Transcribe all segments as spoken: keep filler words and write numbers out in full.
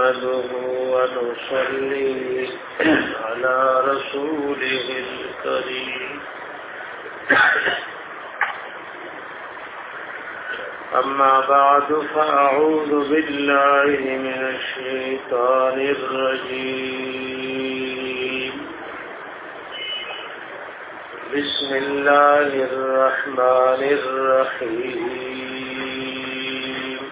نحمده ونصلي على رسوله الكريم أما بعد فأعوذ بالله من الشيطان الرجيم بسم الله الرحمن الرحيم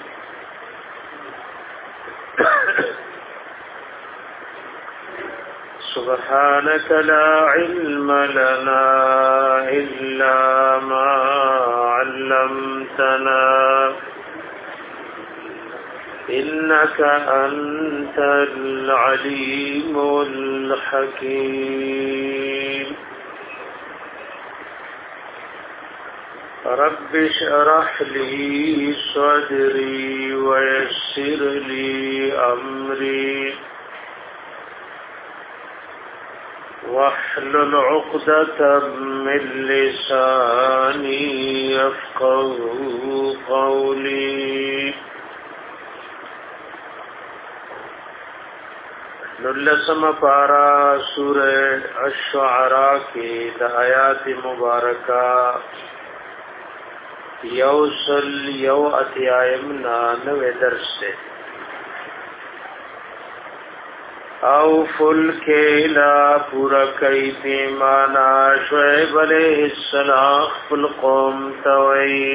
سبحانك لا علم لنا إلا ما علمتنا إنك أنت العليم الحكيم رب اشرح لي صدري ويسر لي أمري واحلل عقدة من لساني يفقهوا قولي نلسم پارا سورہ الشعراء کی آیات مبارکہ یوصل یو اتیائمنا نوے درس سے او فل کیلا پورا کئی پیمانا شعیب علیہ السلام فل قوم توئی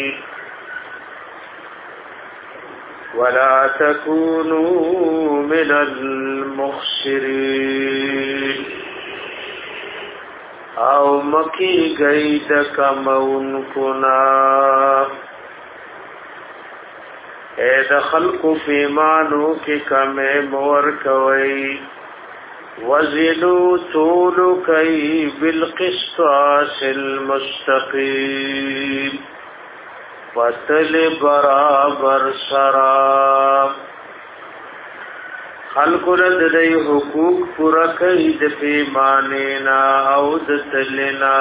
ولا تکونوا من المخسرین او مکی گئی دکمون کنا اے دخلق پیمانو کی کم مور کوئی وزنو طولو کئی بالقسطاس المستقیم پتل برابر سراب خلق رد دی حقوق پورا کئی د پیمانینا او د تلنا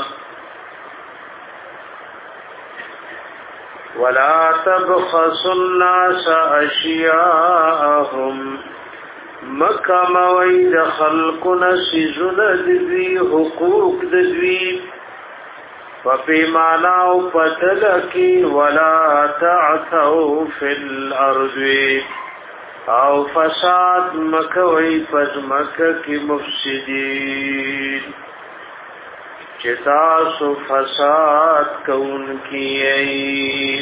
ولا تبخسوا الناس اشیاءهم مکم وید خلقنا سیزن دوی حقوق دوی وپیمانا او پتلکی ولا تعثوا فی الارض او فساد مکوی پزمک کی مفسدین چتاسو فساد کون کی ای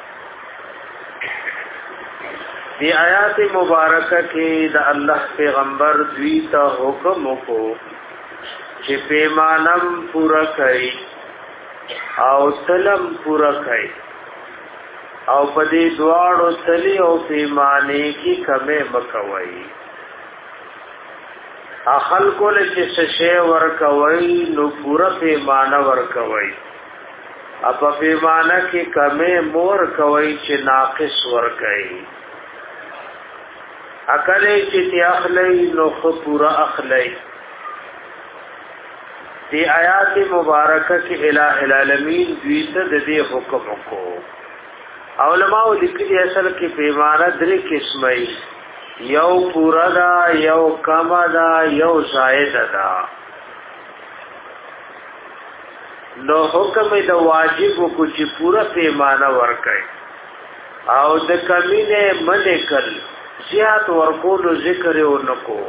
دی آیات مبارکہ کی دا اللہ پیغمبر دویتا حکم کو چی پیمانم پورا کئی او تلم پورا کئی او پدی دوارو تلی او پیمانے کی کمے مکوئی اخل کو لچی سشے ورکوئی نو پورا پیمانہ ورکوئی اپا پیمانہ کی کمے مور کوئی چی ناقص ورکئی اکلے چی تی اخلی نو خو پورا اخلی دی آیات مبارکہ کی الہ العالمین دویتا دی حکم کو علماء لکلی اصل کی پیمانہ دری قسمئی یو پورا دا یو کم دا یو زائد دا نو حکم دا واجب کو چی پورا پیمانہ ورکای او دا کمینے منکل زیاد ورکولو ذکر نکو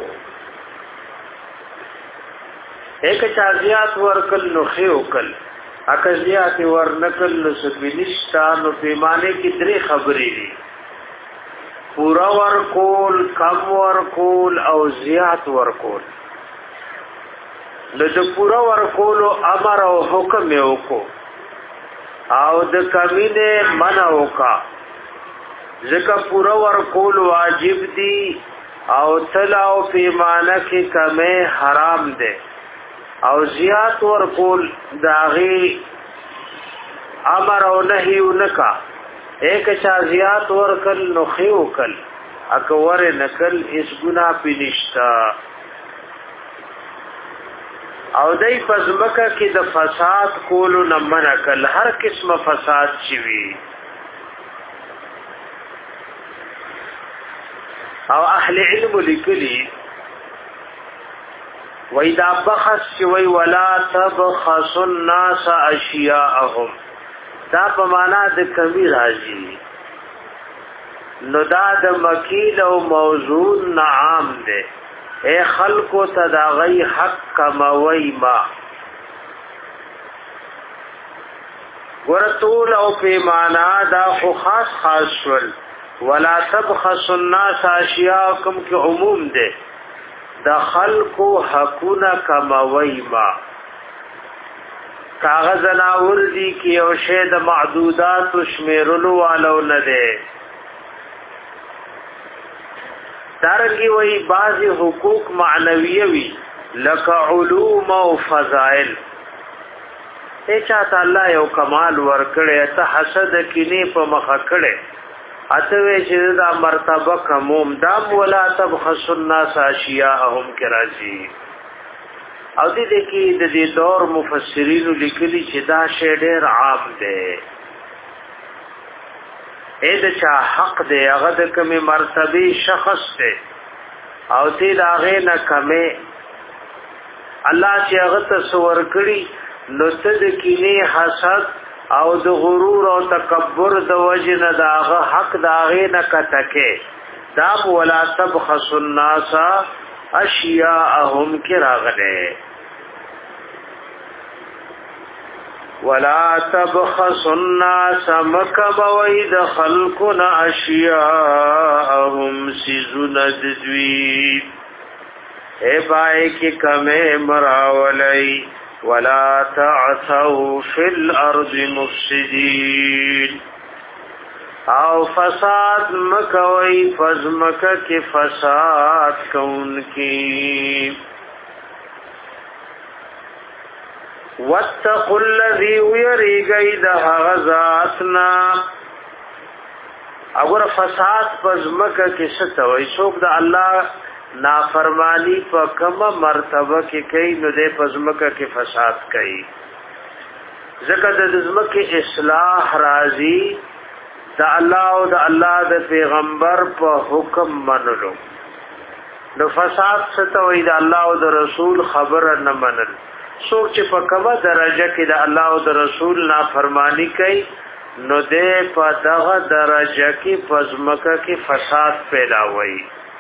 ایک چا زیاد ورکل نو خیو کل اکا زیاد ورنکل نو سبینشتا نو پیمانے کی دری خبری دی پورا ورکول کم ورکول او زیاد ورکول نو د پورا ورکولو امر او حکم یو کو او د کمینه منع وکا ځکه پورا ورکول واجب دی او تلاو پیمانه کې کمه حرام ده او زیات ورکول داغي امر او نهي ونکا ایک چا زیات ورکل نو خیو کل اکور نکل اس گناہ پی نشتا او دای پزمکه کې د فساد کولو نه منع کل هر قسم فساد شوی او اهل علم لیکلی وای دا بخس وای ولا تبخس الناس اشیاءهم دا په معنا د کمی راځي نو دا د مکیل او موضوع نعام ده اے خلقو تداغی حق کموی ما ورطول او پیمانا دا خو خاص خاص شول ولا تبخس الناس اشیاءکم کی عموم ده دا خلقو حقونا کموی ما کاغذ ناور دی کی او شید معدودات شمیرلو والو نده دارنگی وی بعضی حقوق معنویه وی لکا علوم و فضائل اے چاہتا اللہ یو کمال ورکڑے اتا حسد کینی پا مخکڑے اتوی چیز دا مرتبہ کموم دام ولا تبخس الناس اشیاءهم کرازی او دی دیکی دی دور مفسرینو لکلی چی دا شی ډیر عام دے اے د چا حق دے هغه د کمی مرتبه شخص دے او تی داغه نه کمه الله چې هغه تصور کړي نو تد کینه حسد او د غرور او تکبر د وجنه داغه حق داغه نه کټکه دا ولا تبخس الناس اشیاءهم کراغله ولا تبخس الناس مكبويد خلقنا اشیاءهم سیزن ددوی اے بائی کی کمے مراولی ولا تعثوا فی الارض مفسدین او فساد مکوی فزمک کی فساد کون کی واتقوا الذي يريغي ده غزاتنا اگر فساد پزمکه کې ستوي څوک د الله نافرمانی په کومه مرتبه کې کوي نو د پزمکه کې فساد کوي ځکه د زمکه اصلاح راځي د الله او د الله د پیغمبر په حکم منلو نو فساد ستوي د الله او د رسول خبره نه منل څوک چې په کومه درجه کې د الله او د رسول نافرمانی کوي نو دې په دغه درجه کې پزمکه کې فساد پیداوي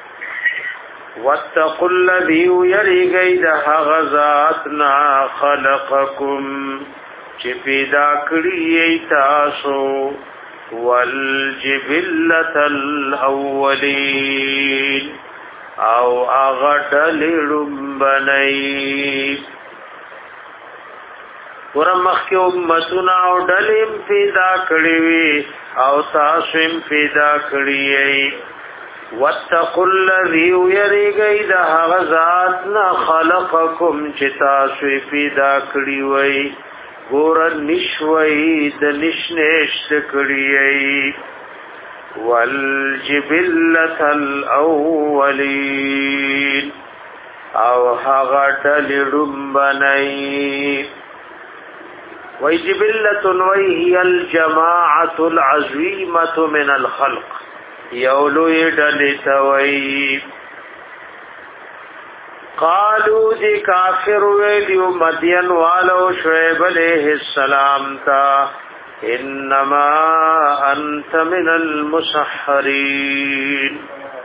واتقوا الذي يريغي ده غزاتنا خلقكم چې پیدا کړی تاسو والجبلة الاولين او اغټلړم بنئ ورمخ کې امتنا او ډلیم پیدا کړی وی او تاسو هم پیدا کړی ای واتقوا الذي يريغي ده غزات نا خلقكم چې تاسو پیدا کړی وی ګور نشوي د نشنهش کړی ای والجبلة الاولين او هغه ډلیم بنئ وَجِبِلَّةٌ وَهِيَ الْجَمَاعَةُ الْعَظِيمَةُ مِنَ الْخَلْقِ يَوْلُ يَدْلِتَوَيْ قالوا دی کافر ویلیو مدین والو شعیب علیہ السلام تا انما انت من المسحرین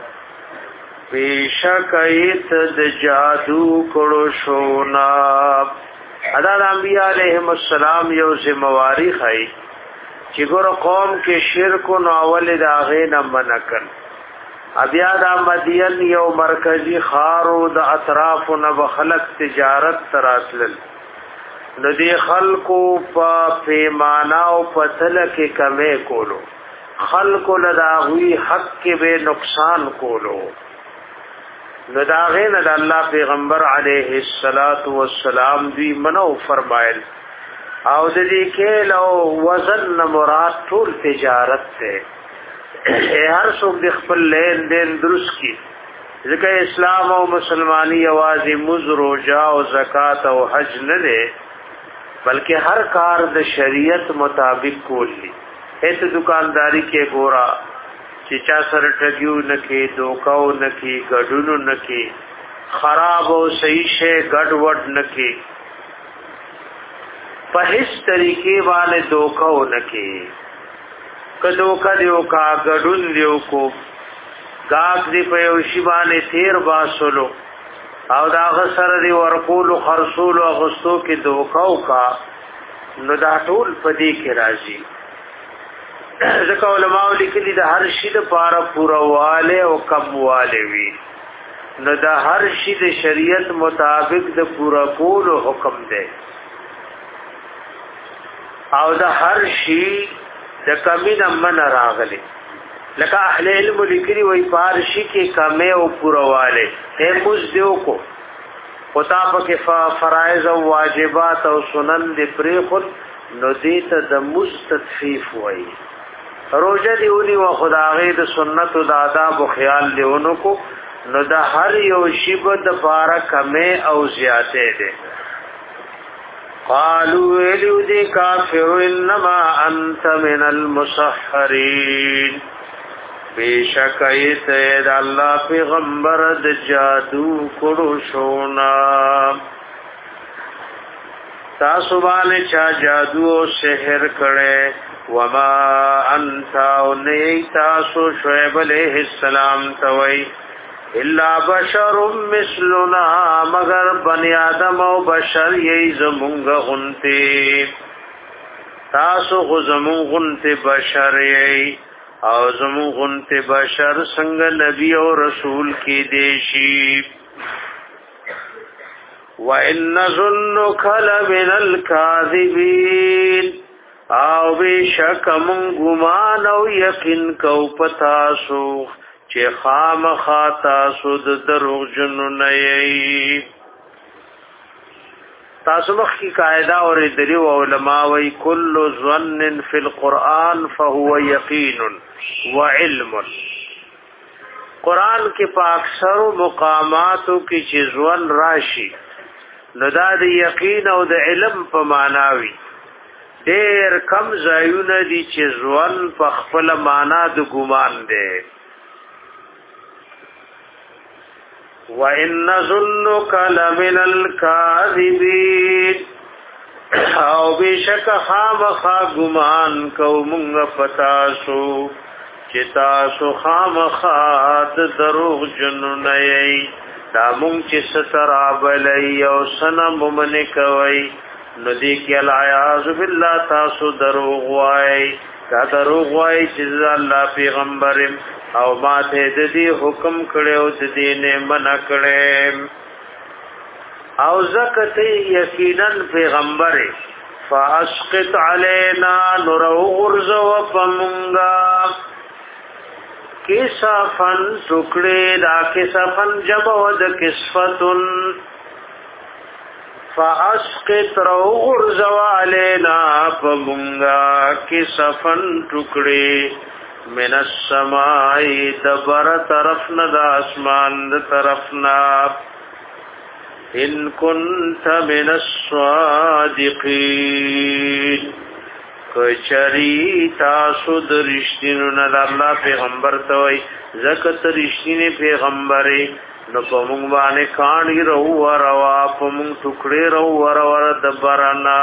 بیشک ایت د جادو کړو شونا ادا د انبیاء علیهم السلام یو ذمہواری خای چې ګور قوم کې شرک او اول د اغه نه منکل بیا د مدین یو مرکزی خارو د اطراف نه بخلق تجارت تراتل نو دی خلقو په پیمانا او پتل کې کمې کولو خلقو لداغوی حق کې به نقصان کولو نو دا غین د الله پیغمبر علیه الصلاۃ والسلام دی منو فرمایل او د دې کې لو وزن مراد ټول تجارت ته هر څوک د خپل لین دین درست کی ځکه اسلام او مسلمانی اوازې مز روزه او زکات او حج نه ده بلکې هر کار د شریعت مطابق کولی هیڅ دکانداری کې ګورا چې چا سره ټګیو نکي دوکاو نکي ګډونو نکي خراب او صحیح شي ګډ وډ نکي په هیڅ طریقې باندې دوکاو نکي کدو کدیو کا ګډون دیو کو گاک دی په یو شی باندې تیر باسلو او دا غسر دی ورقول خرصول او غستو کې دوکاو کا نو دا ټول پدې کې راځي ځکه علماء لیکلي د هر شي د پاره پورواله او کمواله وي نو د هر شي د شریعت مطابق د پورا کول حکم دی او د هر شي د کمی د من راغلي لکه اهل علم لیکلي وي پارشي کې کمه او پورواله هم مز دیو کو پتا پکې فرایض او واجبات او سنن د پریخت نو دیت د مستطفیف وي روزه دیونی و خدای د سنت او د آداب او خیال دیونو کو نو د هر یو شی د پاره کمه او زیاته ده قالوا الیو دی کافر انما انت من المسحرین بیشک ایت د الله پیغمبر د جادو کړو شونا تاسو باندې چا جادو او سحر کړي وما انت او نه تاسو شعیب علیہ السلام توي الا بشر مثلنا مگر بنی آدم او بشر یی زمونږ غنتی تاسو خو زمونږ غنتی بشر یی او زمونږ غنتی بشر څنګه نبی او رسول کی دیشی وان ظنک لمن الکاذبین او بشک من ګمان او یقین کو پتاسو چې خامخا تاسو د دروغ جنو نه یې تاسو مخکې قاعده اورېدلې او علما وايي کل ظن فی القرآن فهو یقین وعلم قرآن کې په اکثر مقاماتو کې چې ځوان راشي نو دا د یقین او د علم په معنا وي ډېر کم ځایونه دي چې ځوان په خپل معنا د ګمان دی وَإِنَّ ظُنُّكَ لَمِنَ الْكَاذِبِينَ او بشک خامخا گمان کو مونږ پتاسو چې تاسو خامخا د دروغ جنو نه یې دا مونږ چې سترابلې او سنم من کوي نو دې کې الایاذ بالله تاسو دروغ وای دا دروغ وای چې الله پیغمبر او ماته د دې حکم کړو د دې نه منع کړم او زکت یقینا پیغمبر فاسقط علینا نور غرز وفمنگا کسفن ټکړه دا کسفن جبود کسفتن فاسقط رو غرز علینا فمنگا کسفن ټکړه من السماء دبر طرفنا دا اسمان دا طرفنا ان كنت من الصادقين کچری تاسو درشتینو نا دا اللہ پیغمبر توئی زکت رشتین پیغمبری نو پا مونگ بانے کانی رو وروا پا مونگ ٹکڑی رو وروا دبرنا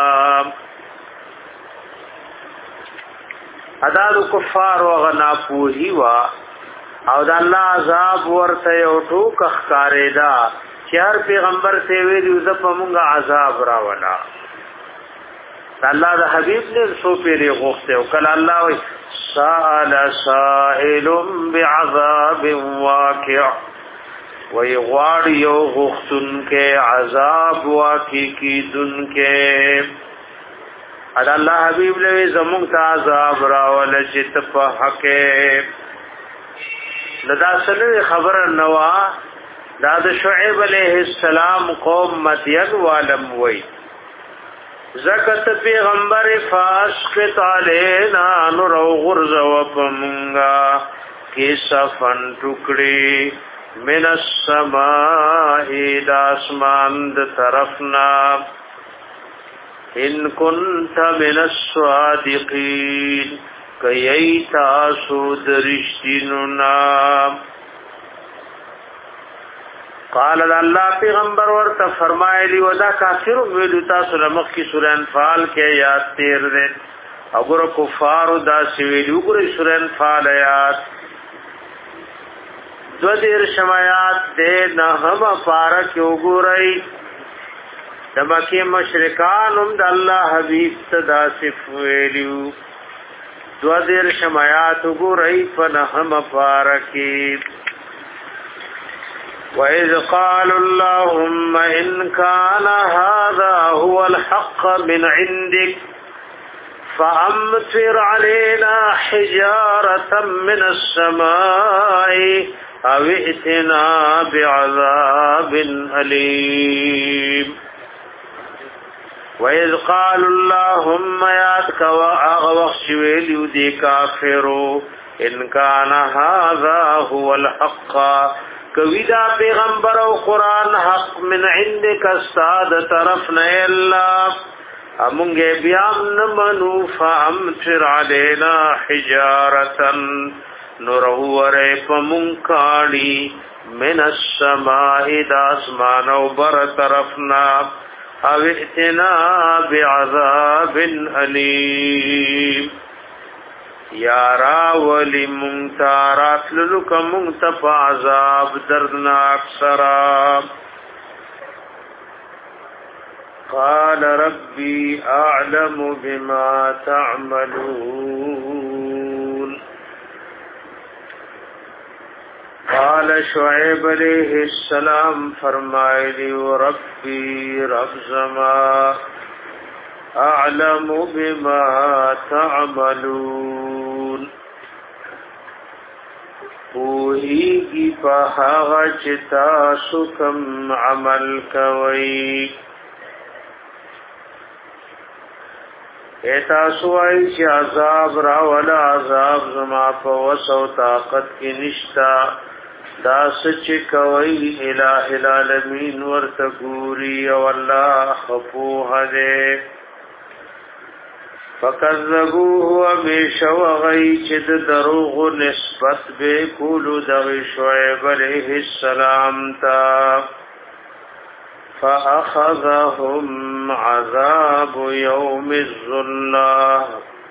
ادادو کفار وغنا پوہی وا او دا اللہ عذاب ورته یو ټوک ښکارېدا چې هر پیغمبر ته ویلو ز په مونږه عذاب راولا الله د حبیب نے سو پیری غوښته او کله الله وی سال سائل بعذاب واقع وی غواړ یو غوښتون کې عذاب واقع کی دن کې ادا الله حبیب له زمونږ ته عذاب راول چې په حق لدا سره خبر نوا دا د شعیب علیہ السلام قوم مدین والم وی زکت پیغمبر فاسقط علینا نور غرز وپمنگا کسفن ٹکڑی من السماء دا اسمان دا طرفنا ان كنت من الصادقين کئی تاسو درشتینو نام. قال اللہ پیغمبر ورته فرمایلی ودا کافر ویلو تاسو لمخ کی سورہ انفال کې یاد تیر دے اگر کفار دا سویلو ګر سورہ انفال آیات دو دیر شمایات دے نہ ہم پارک وګورئ د مکی مشرکان هم د الله حبیب صدا سفویلو دو دیر شمایات وګورئ په نه هم پارک. وَإِذْ قَالُوا اللَّهُمَّ إِنْ كَانَ هَذَا هُوَ الْحَقَّ مِنْ عِنْدِكَ فَأَمْطِرْ عَلَيْنَا حِجَارَةً مِنَ السَّمَاءِ أَوْ ائْتِنَا بِعَذَابٍ أَلِيمٍ. وَإِذْ قَالُوا اللَّهُمَّ يَاتْكَ وَأَغْوَخْ وَيْلِيُ دِي كَافِرُ إِنْ كَانَ هَذَا هُوَ الْحَقَّ کویدا پیغمبر او قران حق من عندك استاد طرف نه الله امونګه بیا نمنو فامطر علينا حجارة نورور پمونکاړي من السماء داسمان او بر طرفنا او اتنا بعذاب الیم. یارا ولی منتارات للک منتف عذاب دردناک سراب. قال ربی اعلم بما تعملون. قال شعیب علیہ السلام فرمائلی ربی رب زما اعلم بما تعملون. پوہیگی پہاغ چتا سکم عمل کوئی. ایتا سوائی چی عذاب راولا عذاب زما پا وسو طاقت کی نشتا دا سچ کوئی الہ العالمین ورتگوری واللہ خفوح دے. فکذبوه ومیشو غی چد دروغ نسبت بے کولو دغی شعیب علیہ السلام تا فأخذهم عذاب یوم الظلہ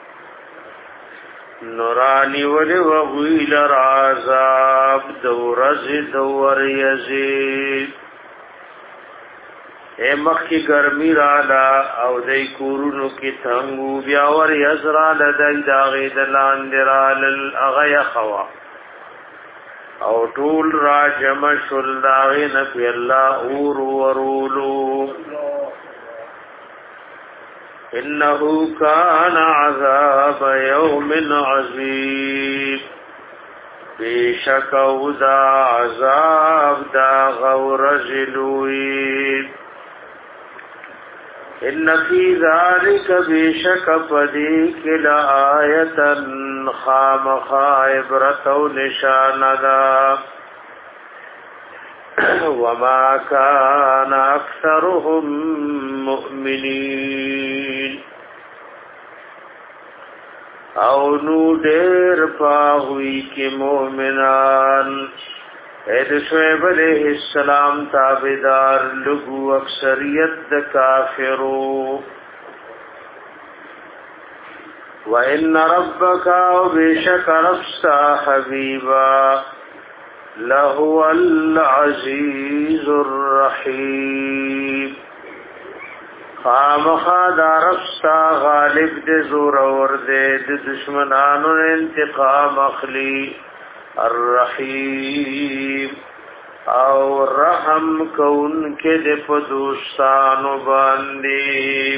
نورانی ولی وغیل عذاب دورز دور یزید. اے مخی گرمی رالا او دی کورونو کی تنگو بیاور یزرال دی داغی دلان درال اغی خوا او طول را جمشل داغی نفی اللہ اور ورولو. انہو کان عذاب یوم عظیم. بیشک او دا عذاب دا غورجلوی. ان فی ذالک بیشک پدیک لآیتا خامخا عبرت و نشاندا وما کان اکثرهم مؤمنین. او نو دیر پاہوی کی مومنان. اید شعیب علیہ السلام تابدار لگو اکثریت د کافرو. وَإِنَّ رَبَّكَ وَبِشَكَ رَبْسَا حَبِيبًا لَهُوَ الْعَزِيزُ الرَّحِيمُ. خامخا دا ربستا غالب دے زور اور دے دشمنانو انتقام اخلی. الرحیم او رحم کون کے دے پدوستانو باندی.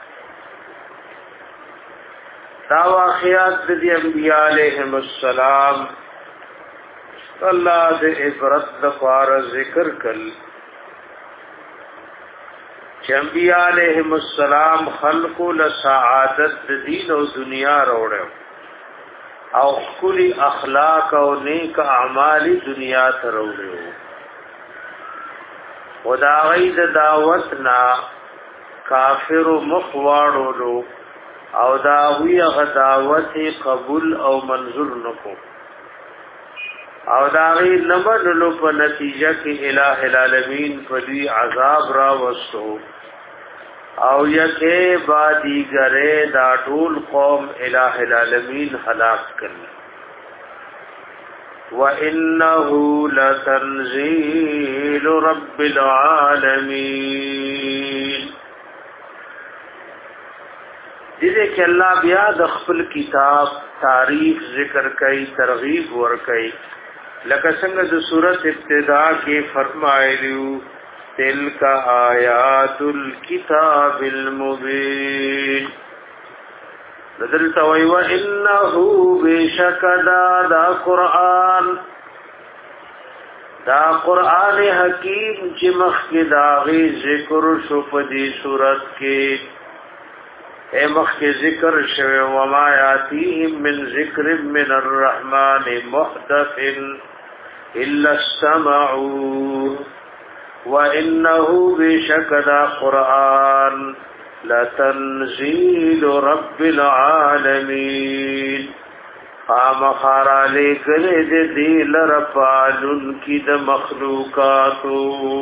دا واقعات دی انبیاء علیہم السلام اللہ دے عبرت دفار ذکر کل. انبیاء علیہم السلام خلقو لسعادت دین و دنیا روڑے او کلی اخلاق او نیک اعمالی دنیا تروڑے. خدا غید دعوتنا کافر مخواڑو لو او دا وی غداوت قبول او منظور نکو او دا غي نمدلو په نتیجه کې الٰه العالمین فلی عذاب را وستو او یکه بادی گره دا ټول قوم الٰه العالمین هلاک کړ وَإِنَّهُ لَتَنزِيلُ رَبِّ الْعَالَمِينَ دې کې الله بیا د خپل کتاب تاریخ ذکر کوي ترغیب ور کوي لکه څنګه د سورۃ ابتدا کې فرمایلیو تلک آیات الكتاب المبین دلته وی و انه بشکدا دا قران دا قران حکیم چې مخکې دا غي ذکر شو په دې صورت کې اے مخکې ذکر شوی و ما یاتیهم من ذکر من الرحمن محدث الا استمعوا وانه بشکدا قران لتنزيل رب العالمین خامخار علی گلے دے دیل رفالن کی د مخلوقاتو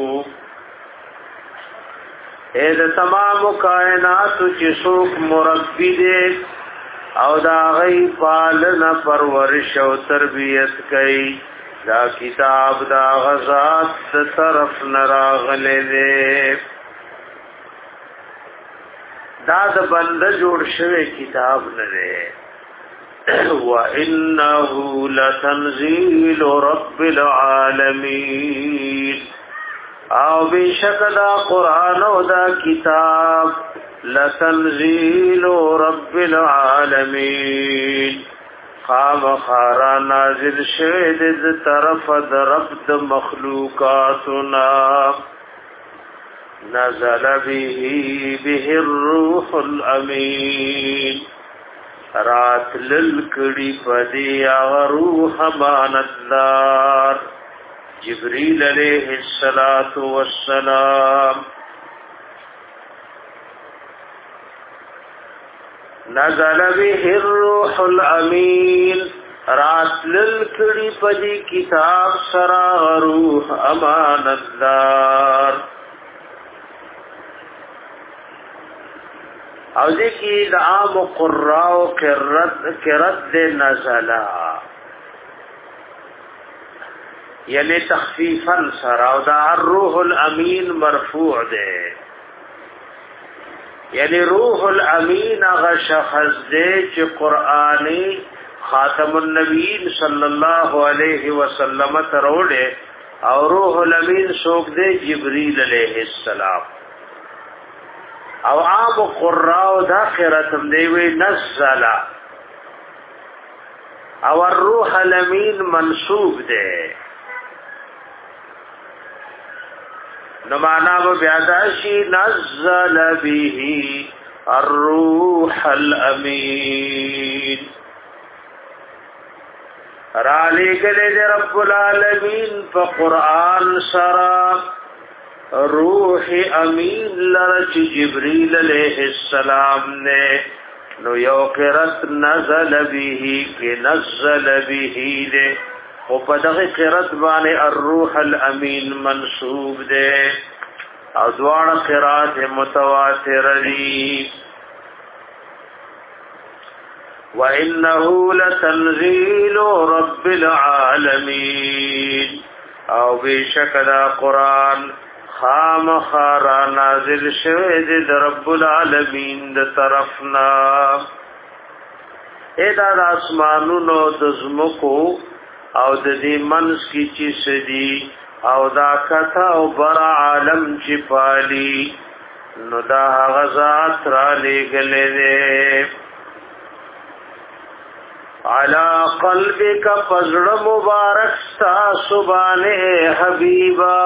اے د تمام کائنات چې څوک مربی دے او دا غی پالنا پرورش او تربیت کئی دا کتاب دا غزات طرف نراغلے دے دا د بنده جوړ شوی کتاب نه دی وَإِنَّهُ لَتَنزِيلُ رَبِّ الْعَالَمِينَ او بشک دا قرآن او دا کتاب لَتَنزِيلُ رَبِّ الْعَالَمِينَ خام خارا نازل شوی د طرف د رب د مخلوقاتنا نزل به به الروح الامین رات للکڑی پدی روح امانتدار جبریل علیہ الصلوۃ والسلام نزل به الروح الامین رات للکڑی پدی کتاب سرا روح امانتدار او ذکی د عام قراء قرت قرت نزلا یعنی تخفیفا سر او دا الروح الامین مرفوع دے یعنی روح الامین اغا شخص دے چی قرآنی خاتم النبیین صلی اللہ علیہ وسلم تروڑے او روح الامین سوک دے جبریل علیہ السلام او عام قراء دا قراتم دیوی نزلا او الروح الامین منصوب دے نمانا و بیاداشی نزل به الروح الامین رالی گلے دے رب العالمین پا قرآن سرا روح امین لرچ جبریل علیہ السلام نے نو یو قرت نزل به کی نزل به دے او پدغ قرت بانے الروح الامین منصوب دے ازوان قرات متواتر دی وَإِنَّهُ لَتَنزِيلُ رَبِّ الْعَالَمِينَ او بیشک دا قرآن خام خارا نازل شوید د رب العالمین د طرفنا ایدا د اسمانونو د زمکو او د دې منس کی چی سدی او دا کتا او بر عالم چی پالی نو دا غزات را لګلې دې علا قلبک فزر مبارک ستا سبانه حبیبا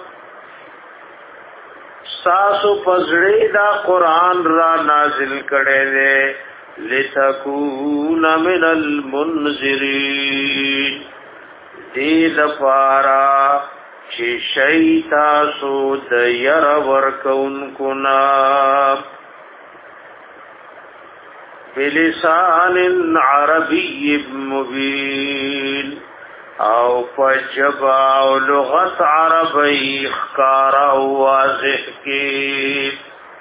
ساسو پزړې دا قران را نازل کړي دې لتكون من المنذرين دې دفارا چې شیتا سو د ير ورکون کنا بلسان عربی مبین او پجبا او لغت عربی خکارا واضح کی.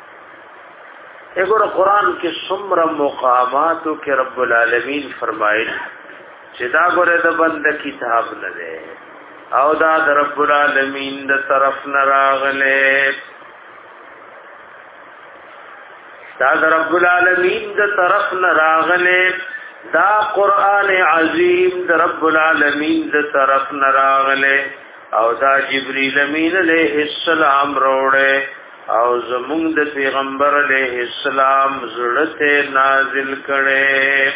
اگر قرآن کی سمر مقاماتو کی رب العالمین فرمائل چه دا گره دا بند کتاب نده او دا دا رب العالمین دا طرف نراغلے دا دا رب العالمین دا طرف نراغلے دا قرآن عظیم دا رب العالمین دا طرف نراغلے او دا جبریل امین علیہ السلام روڑے او زمونږ د پیغمبر علیہ السلام زړه نازل کړي.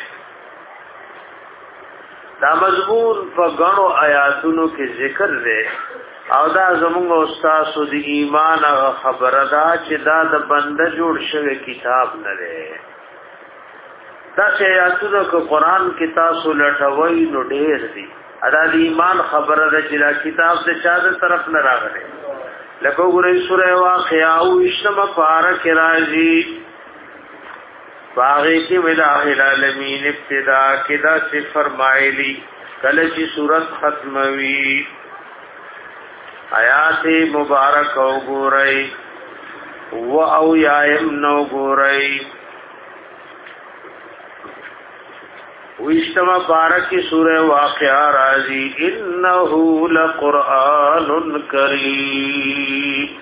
دا مضمون په غنو آیاتونو کې ذکر دی او دا زمونږ استاد د ایمان خبره ده چې دا د بنده جوړ شوی کتاب نه دی. دا چې آیاتونو کې قران کې تاسو لټوي نو ډېر دي. ادا د ایمان خبره ده چې دا کتاب د چا د طرف نه راغلی. لکه ګورې سورې واقعا او اشتم پارک راځي باغې کې ویل العالمین ابتدا کې دا څه فرمایلی کله چې سورۃ ختموي آیات مبارک او ګورې و او یایم نو ګورې وشتما بارکی سورہ واقعہ راضی انہو لقرآن کریم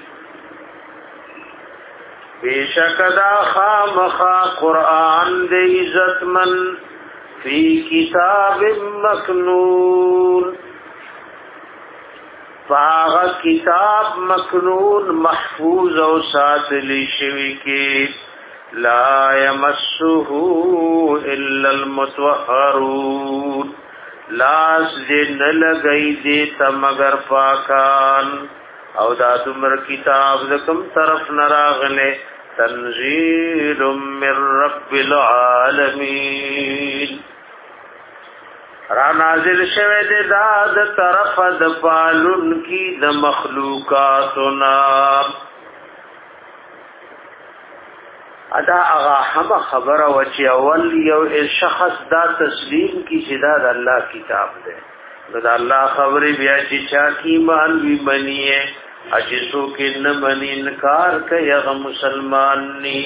بیشک دا خامخا قرآن دے عزت من فی کتاب مکنون فاغ کتاب مکنون محفوظ او ساتلی شوی کی لا يمسه الا المطهرون لاس دې نه لګي دې ته مگر پاکان او دا تمر کتاب د کوم طرف نه راغله تنزيل من رب العالمين را نازل شوه دې دا د طرف د پالون کی د مخلوقاتنا ادا اغا هم خبره و چې اول یو شخص دا تسلیم کی چې دا د الله کتاب دی. دا الله خبرې بیا چې چا کی مان وی بنیه اجسو کې نه من انکار کوي هغه مسلمان ني.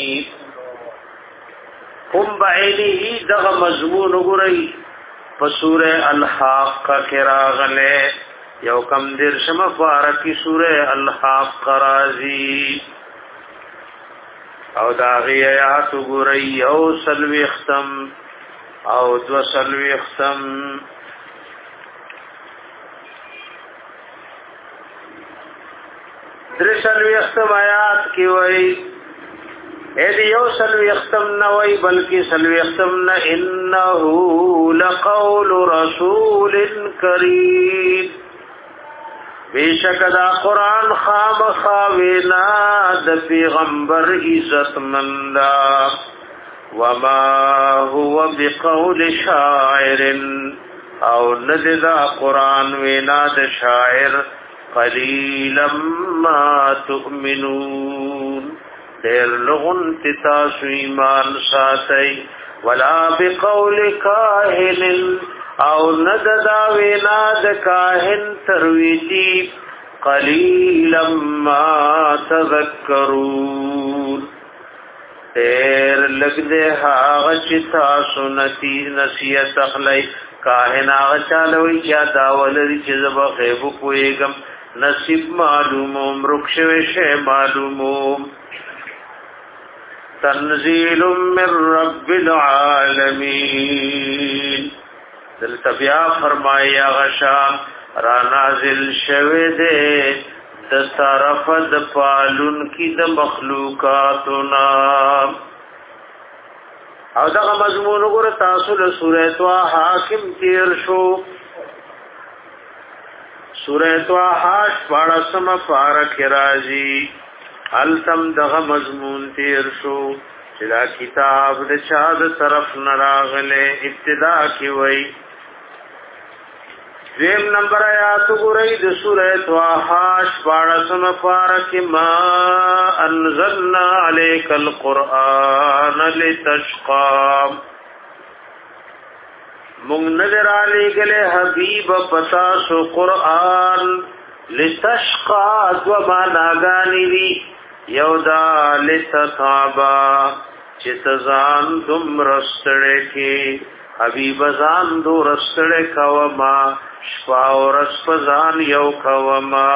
هم بعینه دغه مضمون وګورئ په سوره الحاق کې راغله یو کم دیر شمه فارکی سوره الحاق راځي او دا غی آیات گوری او سلوی اختم او دو سلوی اختم در سلوی اختم آیات کی وی ایدی یو سلوی اختم نوی بلکی سلوی اختم نا انہو لقول رسول کریم بیشک دا قرآن خام خاوینا دا پیغمبر عزت مندا وما هو بقول شاعر او ند دا قرآن وینا دا شاعر قلیلا ما تؤمنون دیر لغن تتاسو ایمان ساتی ولا بقول کاہن او ند دا وینا د کاهن ترویتی قلیلا ما تذکرون تیر لگ دے هاغ چتا سنتی نصیحت اخلی کاهن آغا چالوی کیا داولری چیزب غیبو پویگم نصیب معلوموم رکشوش معلوموم تنزیل من رب العالمین دلتا بیا فرمائی غشا را نازل شوه دے د طرف د پالون کی د مخلوقاتنا او دغه مضمون وګوره تاسو له سورۃ طه حاکم تیر شو سورۃ طه شپږم پارک راځي التم دغه مضمون تیر شو چې دا کتاب د چا د طرف نه راغله ابتدا کې وای دیم نمبر آیات گرئی د سورۃ طه شپاړسم پارک ما انزلنا علیک القرآن لتشقى مونږ نظر علی گله حبیب پتا سو قرآن لتشقى دو معناګانی دی یودا لتتابا چتزان دم رستړې کی حبیب زان دو رستړې کوما شپا اور اسپزان یو کوما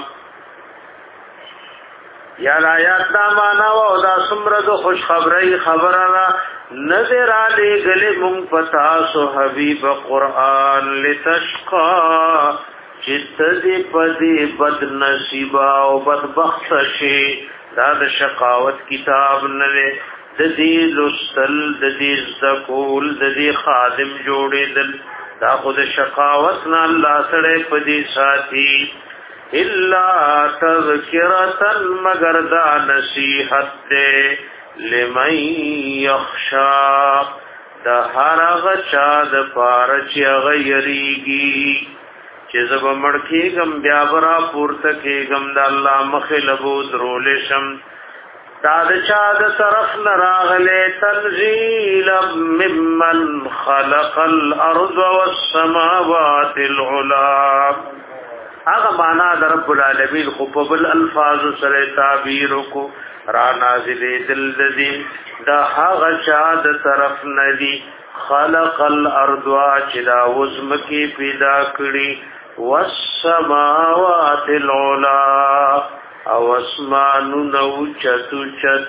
یا آیات دا معنا و دا سمرد خوش خبری خبرنا نظر علی گلی مونگ پتا سو حبیب قرآن لتشقا چت دی پدی بد نصیبا و بدبخت شی دا دا شقاوت کتاب نلے د دې لستل د دې زکول د دې خادم جوړېدل دا خود شقاوت نه الله سره پدې ساتي الا تذکرتا مگر دا نصیحت دې لمن یخشا دا هرغه چا د پارچ غیریږي چې زب مړکیګم بیا برا پورته کېګم د الله مخلبو درولشم دا د چا د طرف نراغله تنزیل ممن خلق الارض والسماوات العلا هغه معنا در رب العالمین خو په بل الفاظ سره تعبیر کو را نازل دل دې دا هغه چا د طرف ندی خلق الارض چې دا وزمکی پیدا کړی والسماوات العلا او اسمانو نو چتو چت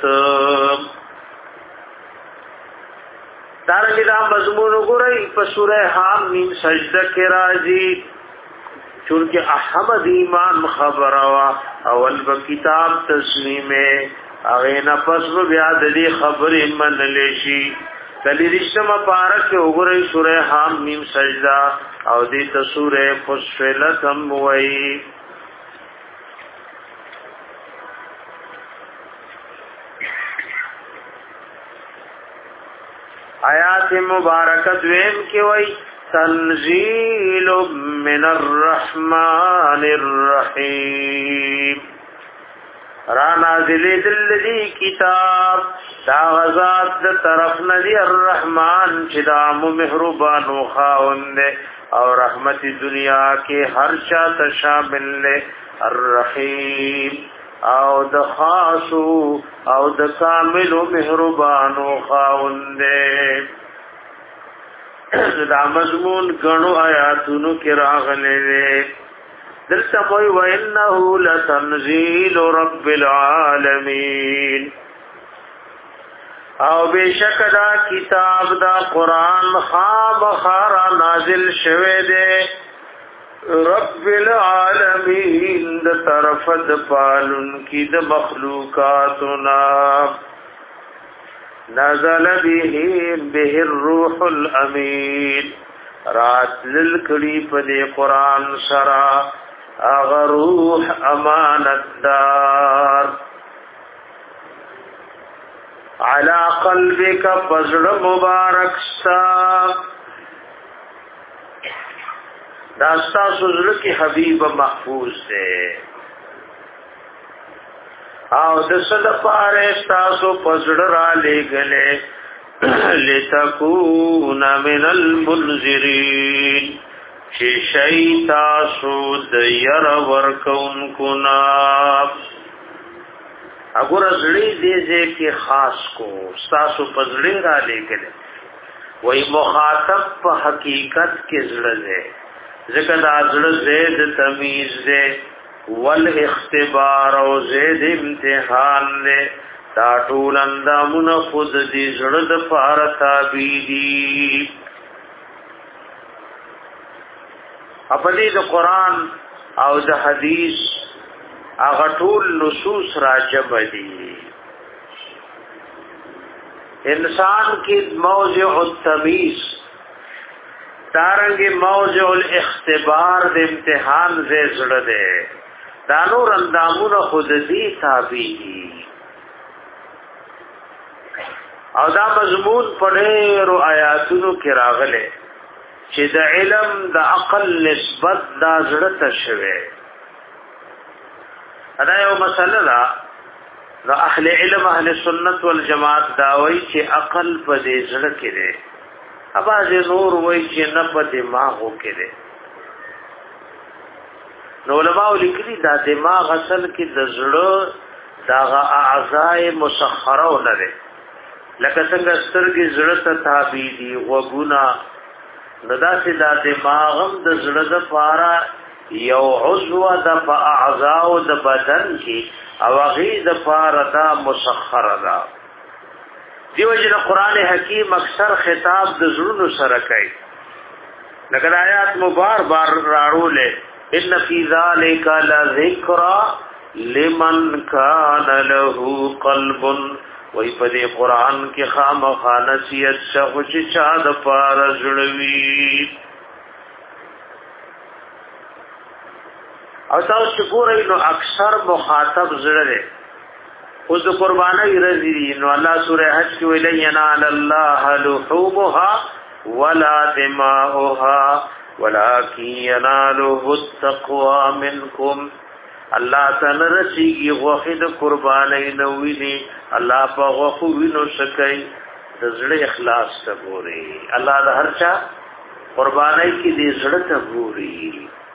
دارنگی دا مضمون گرئی پا سورہ حامیم سجدہ کے راجی چونکہ احمد ایمان خبروا اول با کتاب تسلیم اغینا پس بیاد دی خبر من لیشی کلی رشتم پارک اگرئی سورہ حامیم سجدہ او دیتا سورہ فصلت ہم ہوئی آیات مبارکت ویم کی وی تنزیل من الرحمن الرحیم را نازل دل دی کتاب دا غزات دا طرف ندی الرحمن چدام محربان و خاون دے اور رحمت دنیا کے ہر شاعت شامل لے الرحیم او د خاصو او د کامل او مهربان او خاوندې دا مضمون غنو آیاتونو کې راغلي دلته وای و انه لتنزيل رب العالمین او بشک دا کتاب دا قران خامخار نازل شوه دے رب العالمین د طرف د پالن کی د مخلوقاتنا نزل به به الروح الامین رات للکڑی پدی قرآن سرا اغا روح امانت دار علا قلبک پزڑ مبارک سا داستا سوزل کی حبیب محفوظ دے او دسد پارے ستاسو پزڑ را لے گلے لتکون من المنذرین چی شیطاسو دیر ورکون کنا اگر ازلی دیزے کی خاص کو ستاسو پزڑی را لے گلے وہی مخاطب پا حقیقت کے زڑ دے ذکر دا زړه زید تمیز دے والاختبار او زید امتحان دے دا ټول اندامون خود دی زړه د پاره تابیدی اپدی د قران او د حدیث هغه ټول نصوص راجب دي انسان کی موضع التمیز دارنګ موضع الاختبار د امتحان زې زړه ده دا نور اندامونه خود دې تابع دي او دا مضمون په ډېرو آیاتونو کې راغله چې د علم د عقل نسبت دا زړه ته شوه. دا یو مسله ده د اهل علم اهل سنت والجماعت دا وایي چې عقل په دې زړه کې دی، اباځ نور وایي چې نه په دماغ کې دی. نو علماء لیکلي دا دماغ اصل کې د زړه دا اعضاء مسخره ولري، لکه څنګه سترګې زړه ته تابع دي، غوږونه نو داسې دا دماغم د زړه د پاره یو عضو د په اعضاء د بدن کې او هغه د پاره دا مسخره ده. دیو جن قرآن حکیم اکثر خطاب د زړونو سره کوي، لکه آیات مبار بار راړولې ان فی ذلک لذکر لمن کان له قلب، وای په دې قران کې خامخا نصیحت شغه چې چا د پاره زړوي. او تاسو ګورئ نو اکثر مخاطب زړه دی. اوس د قربانۍ رضی نو الله سوره حج کې ویل ینال الله لحومها ولا دماؤها ولكن يناله التقوى منكم. الله تعالی رسیږي غوښه د قربانۍ نو ویني، الله په غوښو وینو شکای د زړه اخلاص ته ګوري. الله د هر چا قربانۍ کې دې زړه ته ګوري.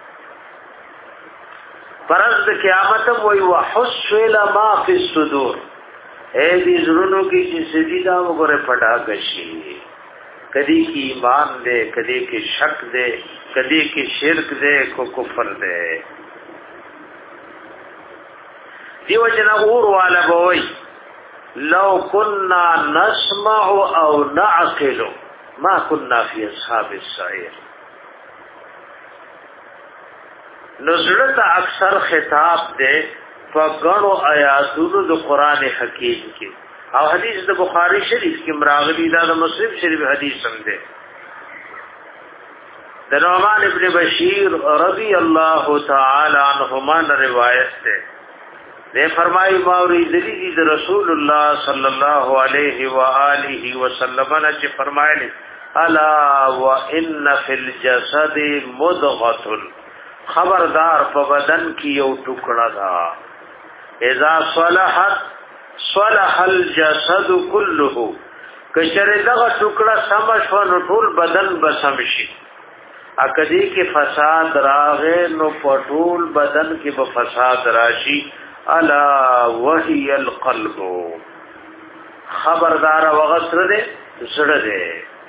پرز د قیامت وای وحسل ما فی الصدور، اے دې زړونو کې چې سدي دا وګوره پټا غشي، کدی کی ایمان دے، کدی کی شک دے، کدی کی شرک دے، کو کفر دے. دیو جنا اور والا بوئی لو كنا نسمع او نعقل ما كنا في اصحاب السعير. نزلت اکثر خطاب دے فغنو آیاتونو د قران حکیم کې او حدیث د بخاری شریف کې مراغلی دا د مسلم شریف حدیث هم ده. د نعمان ابن بشیر رضی الله تعالی عنهما روایت ده، نے فرمائی باوری دلی د رسول الله صلی الله علیه و آله وسلم نے چې فرمایلی الا وان فی الجسد مضغه، خبردار په بدن کې یو ټوکړه ده، اذا صلحت صلح الجسد كله، کچره دغه ټوکړه سم شو نو ټول بدن به سم شي. اکدی کې فساد راغې نو په ټول بدن کې به فساد راشي. الا وهي القلب، خبردار وغسر دې زړه دې.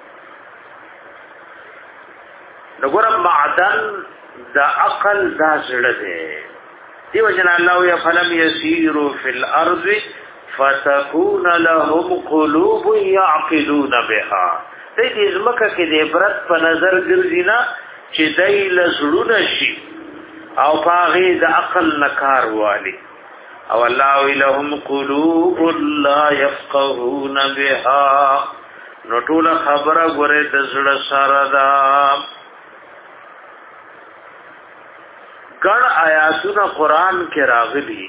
نګور معدن د عقل دا زړه دې. دیو جن الله یا فلم يسيروا في الارض فتكون لهم قلوب يعقلون بها. دې ځمکه کې د عبرت په نظر ګرځي نه چې دای له زړونه شي او پاغي د عقل نکار والی. او الله لهم قلوب لا يفقهون بها، نو ټول خبره غره د زړه سره ده. ګڼ آیاتونه قران کې راغلي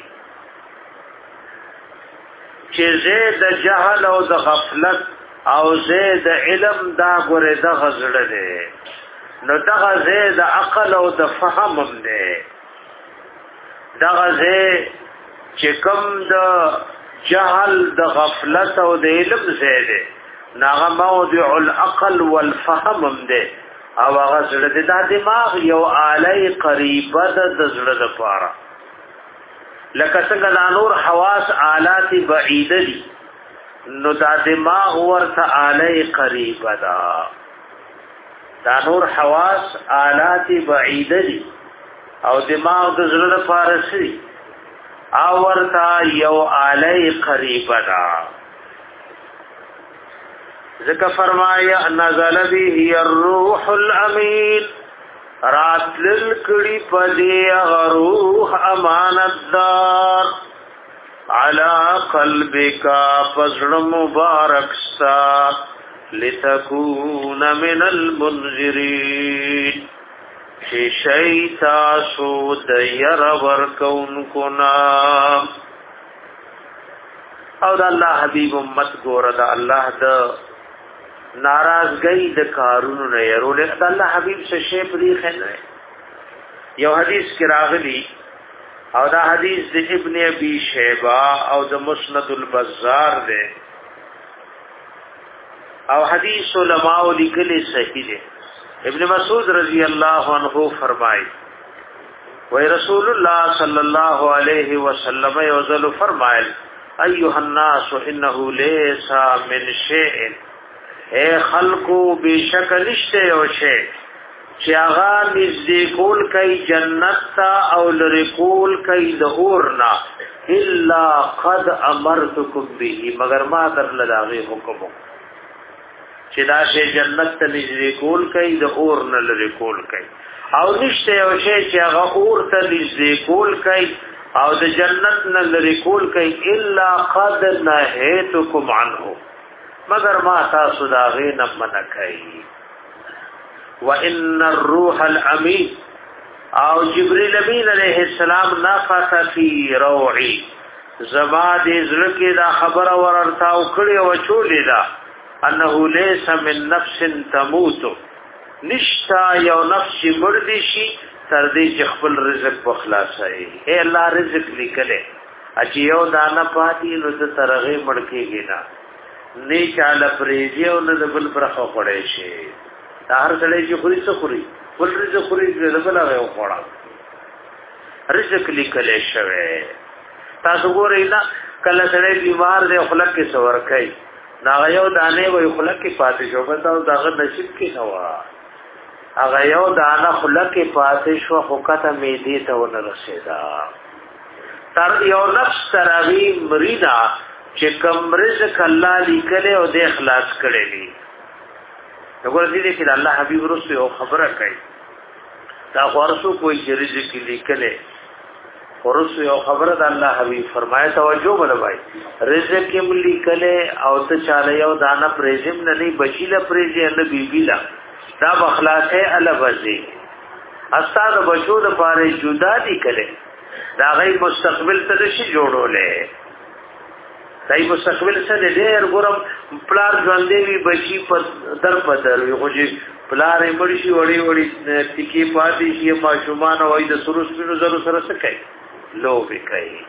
چې زید جهل او د غفلت او زید علم دا غره د غزړه ده، نو دغه زید عقل او د فهم هم ده. دغه زید چې کوم د جهل د غفلت او د علم زید ناغه موضع العقل والفهم هم ده، او هغه زړه د دماغ یو اعلی قریبه د زړه د پاره، لکه څنګه د نور حواس آلات بعیده دي، نو دا دماغ ورته اعلی قریبه ده. دا نور حواس آلات بعیده دي او دماغ د زړه د پاره سي او ورته یو اعلی قریبه ده. ذکر فرمایا نزل به الروح الامین، رات للکڑی پدی غروح امانت دار علی قلبک فزر مبارک سا لتکون من المنذرین، شیطا سود یر ورکون کنا. او دا اللہ حبیب امت گورا دا اللہ دا ناراضګۍ د کارونو نه يرول الله حبيب څه شی پری خنه یو حدیث کې راغلی او دا حدیث د ابن ابي شيبه او د مسند البزار ده او حدیث علماء لیکلي صحیح ده ابن مسعود رضی الله عنه فرمایي وی رسول الله صلی الله علیه وسلم یوزل فرمایل ایها الناس انه ليس من شيء اے خلقو بشک نشته یو شی چې هغه نږدې کول کوي جنت ته او لری کول کوي د اورنا الا قد امرتكم به مگر ما در لداغه حکم چې دا شی جنت ته نږدې کول کوي د اورنا لری کول کوي او نشته یو شی چې هغه اور ته نږدې کول کوي او د جنت نه لری کول کوي الا قد نهيتكم عنه مگر ما تاسو دا غي نه منع کوي وان الروح الامين او جبريل امين عليه السلام نفخ في روعي زباد زړه دا خبر ورتا او کړي او چولې دا انه ليس من نفس تموت نشتا یو نفس مردي شي تر دې چې خپل رزق په خلاصي اے الله رزق لیکله اچ یو دانه پاتې نو ته ترغه مړکیږي نه نه چاله پریږي او نه بل برخه پړې شي هر ځلې چې خوري څه خوري بل رزق خوري دې بل هغه وړا رزق لیکله شوی تاسو ګورئ نه کله سره بیمار دی خلک کې سور کوي دا یو دانه وي خلک کې پاتې شو په تاسو دغه نصیب کې نوا هغه یو دانه خلک کې پاتې شو خو کته میدې ته ونه رسیدا تر یو نفس ترغی مریدا چې کوم رزق الله لیکله او د اخلاص کړي دي وګور دې چې الله حبيب رسول او خبره کوي دا ورسو کوئی رزق لیکله ورسو او خبره د الله حبيب فرمایا توجه ولوي رزق کې لیکله او ته چاله یو دانه پرېزم نه نه بچیله پرېځه نه بیبیلا دا بخلاصه الوزي استاد بچو د پاره جدا دي کله دا غي مستقبل ته شي جوړولې دای مستقبل سره ډېر ګورم پلار ژوندې وي بچي په در په در وي خو چې پلار یې مړ شي وړي وړي ټکی پاتې شي ماشومان وای د سروس پینو زرو سره څه کوي لوبي کوي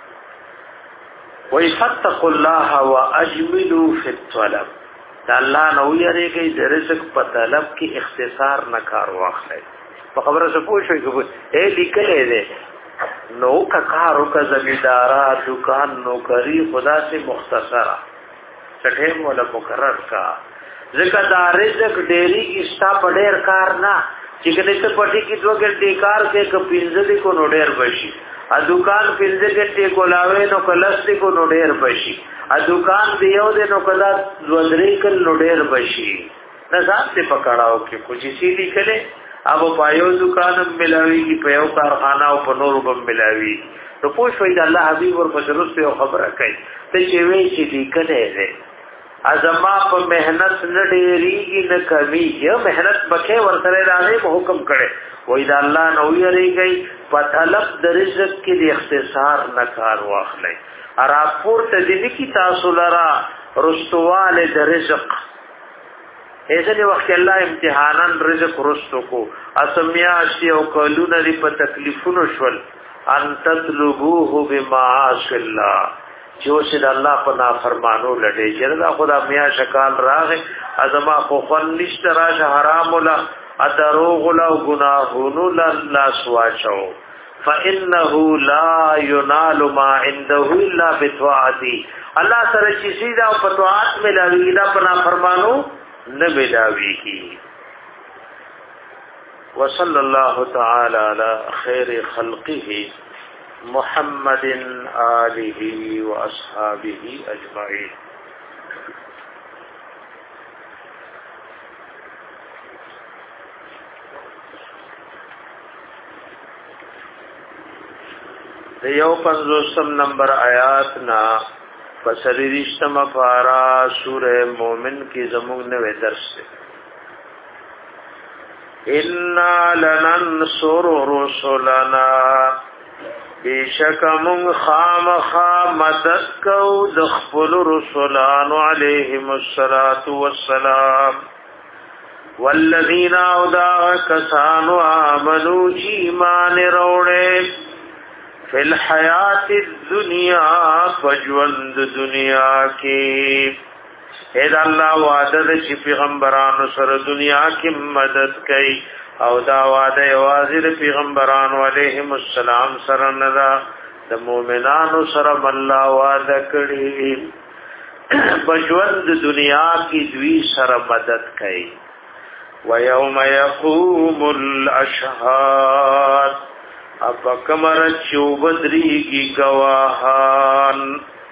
وای فتقوا الله واجملوا في الطلب الله نو یریږي د رزق په طلب کې اختصار نه کار واخلي په خبره څه پوښوي کوي اے لیکلې ده نو کا کارو کا زمیدارا دکان نو کری خدا سے مختصرا چټه مولا مقرر کا ذکر دا رزق ډېری استا پډېر کار نه چې کله ته پټي کې دوه ګټې کار کې ک پینځه دي کو نو ډېر بشي ا دکان پینځه ګټې کولاوي نو کلس دي کو نو ډېر بشي ا دکان دیو دې نو کدا دوندري کل نو ډېر بشي نه ځان ته پکړاو کې کوجي سي دي کله اب پایو دکانم ملاوی کی پیو کارخانه او په نورو بم ملاوی نو پوښوي د الله حبيب ور بشرست یو خبره کوي ته چې وی چې لیکلې ده ازما په مهنت نډېریږي نه کوي یو مهنت بکې ورسره راغی په حکم کړي وای دا الله نو یریږي په طلب د رزق کې د اختصار نه کار واخلي ارا پورته دي کی تاسو لرا رستواله د رزق ایسے وقت الله امتحانان رزق رستو کو اسمیا اشی او کلون دی په تکلیفونو شول ان تطلبوه بمعاص الله جو سید الله په نافرمانو لړې چردا خدا میا شکال راغه ازما خو خل نشت راشه حرام ولا ادروغ ولا گناهونو لا سواچو فانه لا ينال ما عنده الا بطاعتي الله سره چې سیدا او پتوات ملاوی دا په نافرمانو نبلاوی کی وصلی اللہ تعالی علی خیر خلقه محمد آلہ و اصحابہ اجمعین دیو پنځوسم نمبر آیات نا پسریشتم پارا سورہ مومن کی زمون نوے درس سے اِنَّا لَنَنْصُرُ رُسُلَنَا بیشک من خامخا مدد کو دخفل رسولان علیہم الصلاة والسلام والذین اودا کسانو آمنو ایمان روڑے فی الحیات الدنیا فجوند دنیا کی اید اللہ وعدد چی پیغمبرانو سر دنیا کی مدد کئی او دا وعده وازر پیغمبرانو علیہم السلام سر ندا دا مومنانو سر اللہ وعده کری بجوند دنیا کی دوی سر مدد کئی ویوم یقوم الاشہاد اب کمر چوبدری کی گواہان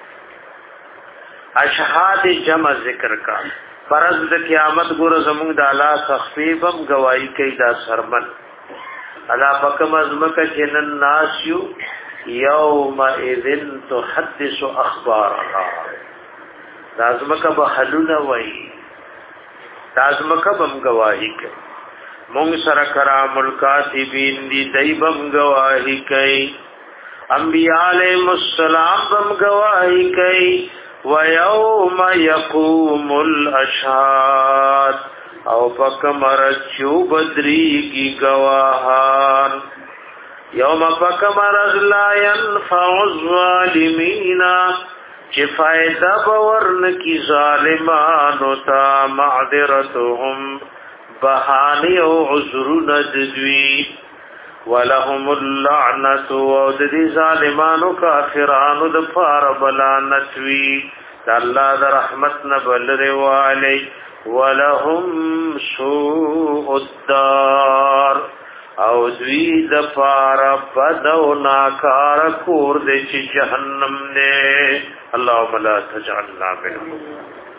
اشهاد جمع ذکر کا فرض د قیامت ګور زموږ د الله تخفیفم گواہی کوي دا سرمن الا فکم ازمک جنن ناسیو یوم اذن تحدث اخبارها لازمک به حلونه وای لازمک بم گواہی کوي مونږ سره کرام الکاتبین دی دیبم گواہی کوي انبیاء علیهم السلام بم گواہی کوي وَيَوْمَ يَقُومُ الْأَشْهَادُ او پکمر چوبدری کی گواہان یوم پکمر لا ينفع الظالمین چه فائدہ بورن کی ظالمانو تا معذرتهم بہانی او عذرون ددوی ولهم اللعنت ودی ظالمانو کافرانو د فار بلانتوی الله د رحمت نه بلره والی ولهم سوء الدار او دوی د فار بدو ناکار کور د چ جهنم نه اللهم لا تجعلنا منهم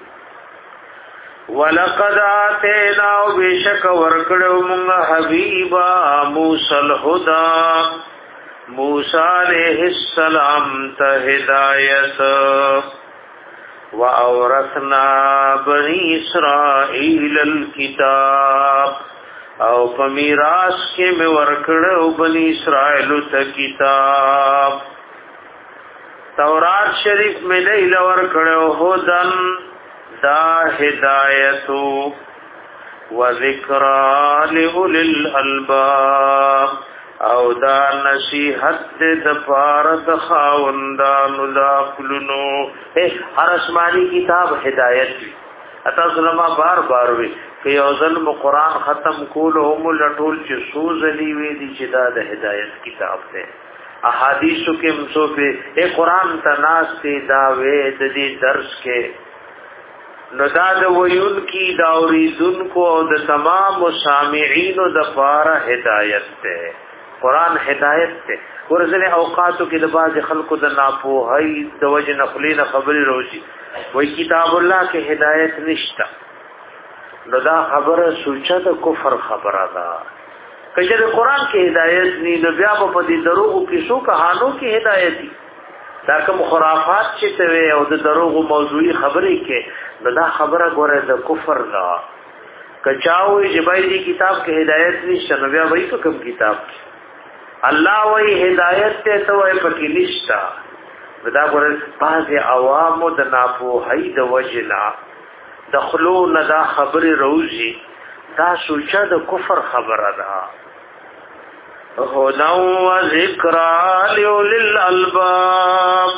ولقد آتینا بشک ورکړو موږ حبیبا موسی الهدى موسی علیہ السلام ته هدایت واورثنا بنی اسرائیل الكتاب او پمیراث کې مې ورکړو بنی اسرائیل ته کتاب تورات شریف مې نه ورکړو هدن دا ہدایتو و ذکرى لأولی الالباب او دا نصیحت د پارد خاوندانو دا کلونو ہر اسمانی کتاب ہدایت وی اتا ظلمہ بار بار وی کہ یوزلم قرآن ختم کولهم لطول چی سوزلی وی دی چی دا دا ہدایت کتاب دے احادیثو کے مصو پہ اے قرآن تناس تے دا وید دی درس کے نو دا د ویون کی دا اوریدن کو او د تمام سامعین د پارا هدایت ته قران هدایت ته ورزنه اوقاتو کې د باز خلکو د ناپوهی د وجه نقلین خبري روشي وای کتاب الله کې هدایت نشتا نو دا خبره سوچه د کفر خبره ده کله د قران کې هدایت نی نو بیا په دې دروغ کې شو کہانو کې هدایت دا کوم خرافات چې ته او د دروغ موضوعي خبرې کې دا خبره ګوره د کفر دا کچاوي جبای دی کتاب کې هدایت نشته نو بیا وایي په کوم کتاب کې الله وایي هدایت ته ته وایي پکې نشته دا ګوره بعض عوامو د ناپوهۍ د وجنا دخلون دا خبره روزي دا سوچا د کفر خبره ده هدى وذكرى لأولي الألباب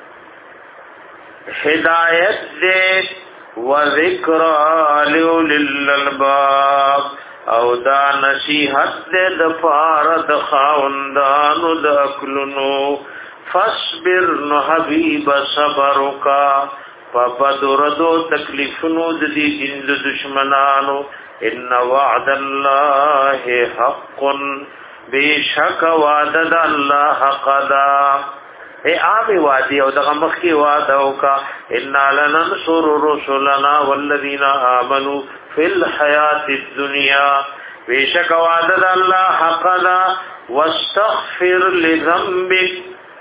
هدایت دے وذكرى لأولي الألباب او دا نصیحت دے دفار دخاوندانو داکلنو فاصبر نو حبیب صبرکا فبدردو تکلیفنو دی جند دشمنانو ان وعد اللہ حق بیشک وعدد اللہ قدا اے آمی وعدی او دغا مخی وعدو کا انا لننصر رسولنا والذین آمنوا فی الحیات الدنیا بیشک وعدد اللہ قدا واستغفر لذنبک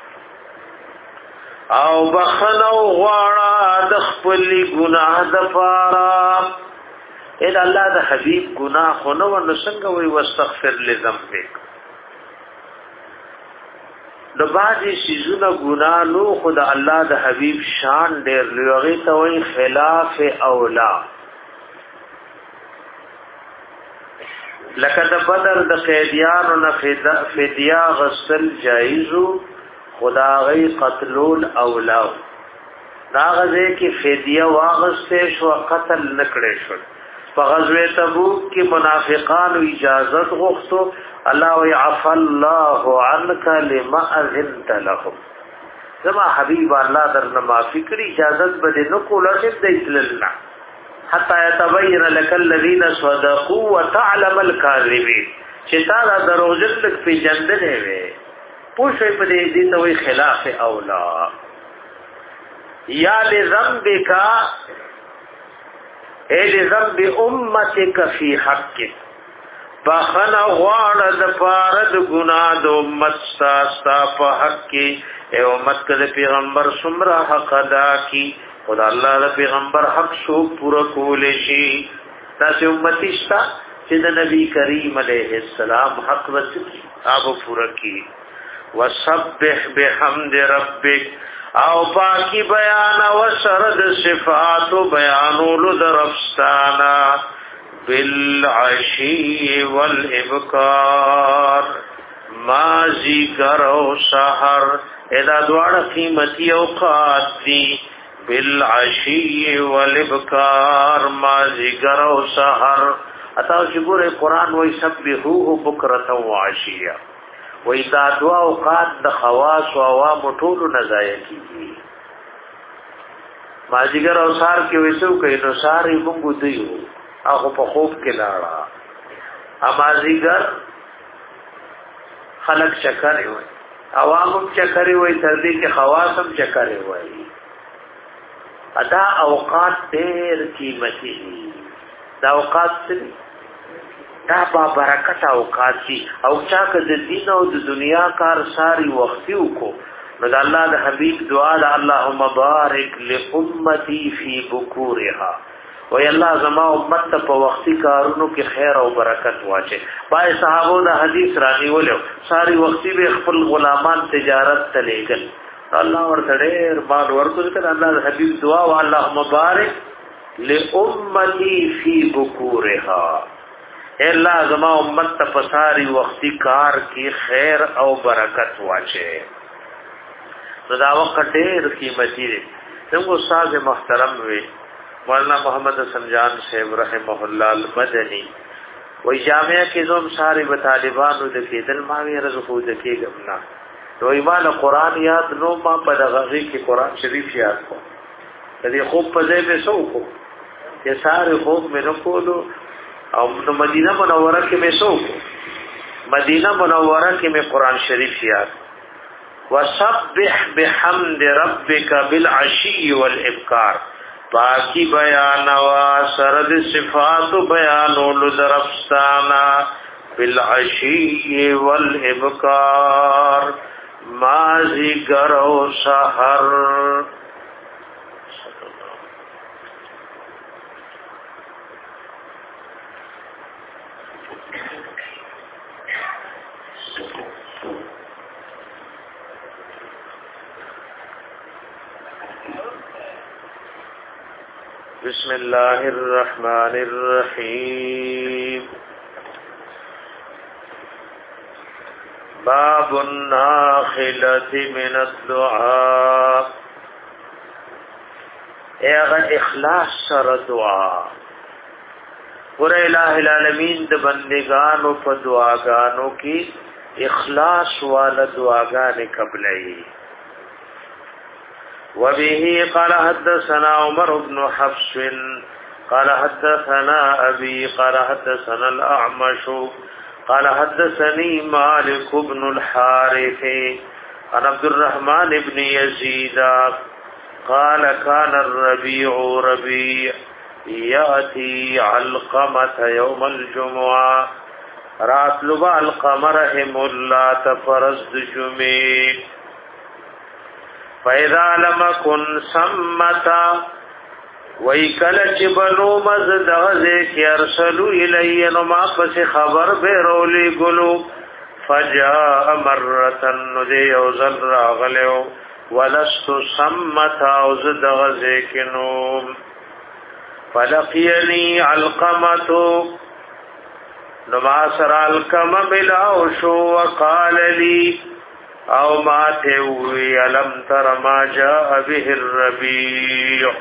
او بخنو غواړه د خپل ګناه د پاره اې د الله د حبيب ګناه خو نو نو څنګه وي واستغفر لذنبک د باندې سيزونه ګنا نو خدا الله د حبيب شان ډېر لوی ته وي خلاف اولا لکه د بدر د قیدیانو نه فدیه غسل جایزو خدا غي قتلول اولا دا غزه کې فدیه واغسته شو قتل نکړې شو په غزوه تبوک کې منافقانو اجازه غوښتو الله ويعف الله عنك لما اذنت لهم زما حبيب الله درنه معافي کړی اجازه بده نو کوله دې دلنا حتى يتبين لك الذين صدقوا وتعلم الكاذبين چې تا دا دروژن لک په جندلې وي پوښې په دې دې ته وي خلاف اولا یا لذنبک اے لذنب امتک فی حقک بخنا غواړه د پاره د ګناه د امت ستا په حق کې اے امت کله پیغمبر سمرا حق ادا کی خدا الله د پیغمبر حق شو پورا کول شي تاسو امتی شتا چې د نبی کریم علیه السلام حق وسکی آب پورا کی وسبح بحمد ربک او پاکی بیان و سرد صفات و بیانولو در افستانا بالعشی والابکار مازی کرو سحر ادا دوار قیمتی اوقات دی بالعشی والابکار مازی کرو سحر اتاو شکور قرآن وی سبحوه بکرتا و عشیہ وی دا دعا اوقات د خواص و عوام ټول نه ضایع کیږي ماجیګر او سار کې وېسو کوي نو ساري مونږ دیو هغه په خوب کې لاړه امازیګر خلق چکر وي عوام چکر وي تر دې کې خواص هم چکر وي ادا اوقات ډېر قیمتي دي دا اوقات څه دا با برکت اوقات دي او چا که د دین او د دنیا کار ساری وختي وکړو نو د الله د حبيب دعا د اللهم بارک لامتی فی بکورها وای الله زما امت ته په وختي کارونو کې خیر او برکت واچي پای صحابو د حدیث رانی ولو ساری وختي به خپل غلامان تجارت ته لېګل الله ورته ډېر مال ورکړي کړه الله د حبيب دعا او اللهم بارک لامتی فی بکورها اللہ زما امت تا پساری وقتی کار کی خیر او برکت واچے نو دا وقت دیر قیمتی دی نمگو استاد محترم وی مولانا محمد حسن جان صاحب رحمہ اللہ المدنی وی جامعہ کی زوم ساری بطالبانو دکی دل ماوی رزقو دکی گمنا تو ایمان قرآن یاد نو ما بدغغی کی قرآن شریف یاد کو تدی خوب پزے میں سو کو یہ سارے خوب میں نکولو او نو مدینہ منوره کې مې سوکو مدینہ منوره کې مې قران شریف یاد وسبح بحمد ربک بالعشی والابکار باقی بیان وا سرد صفات بیان ول درفستانا بالعشی والابکار مازی گرو سحر بسم الله الرحمن الرحيم باب الناخلة من الدعاء اغا اخلاص سر دعا ور الہ العالمین د بندگانو په دعاګانو کې اخلاص والا دعاګانې قبلې وبه قال حدثنا عمر بن حفص قال حدثنا أبي قال حدثنا الأعمش قال حدثني مالك بن الحارث عن عبد الرحمن بن يزيد قال كان الربيع ربيع يأتي علقمة يوم الجمعة راتلب القمر رحم الله تفرزد جميع فَإِذَا لَمَ كُنْ سَمَّتَا وَيْكَلَ چِبَنُو مَزْدَغَزِ كِي أَرْسَلُوا إِلَيَّ نُمَا پس خبر بیرولی گلو فجاء مرة ندي وزل راغلو ولست سمت اوزد غزيكنو فلقيني علقمة نما سر علقمة بلاو شو وقال لي او ما تهوي علم تر ما جاء به الربيع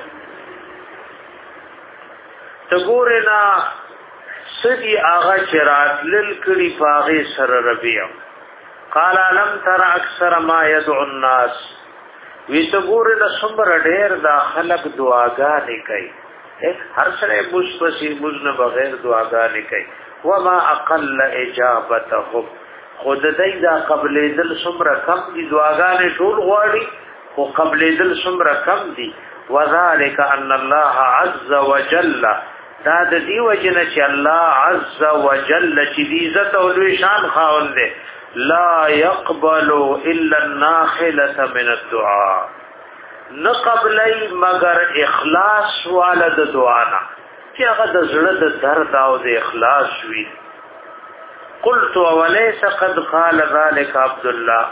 تقورنا سدي آغا چرات للکڑی پاغی سر ربیع قال علم تر اکثر ما يدعو الناس وی تقورنا سمر دیر دا خلق دعاگانی کئی ہر سرے مجھ مجن بغیر دعاگانی کئی وما اقل اجابتهم خود دای دا قبل دل سمر کم دی دعاگانی ټول غواړي خو قبل دل سمر کم دی وذالک ان الله عز وجل دا د دی وجنه چې الله عز وجل چې دی عزت او لوی شان خاوند دی لا يقبل الا الناخله من الدعاء نقبلی مگر اخلاص والا د دعانا چې هغه د زړه د درد او د اخلاص وي قلت وليس قد قال ذلك عبد الله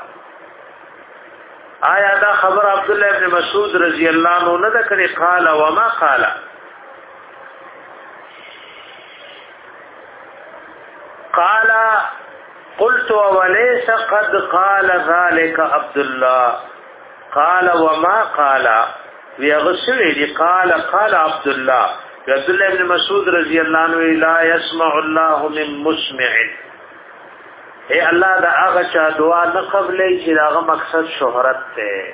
آیا دا خبر عبد الله ابن مسعود رضی الله عنه نه ده کړي قال وما قال قال قلت وليس قد قال ذلك عبد الله قال وما قال ويغسل قال قال عبد الله عبد الله ابن مسعود رضی الله عنه لا يسمع الله من مسمع اے الله دا هغه چا دعا نه قبلې چې هغه مقصد شهرت ته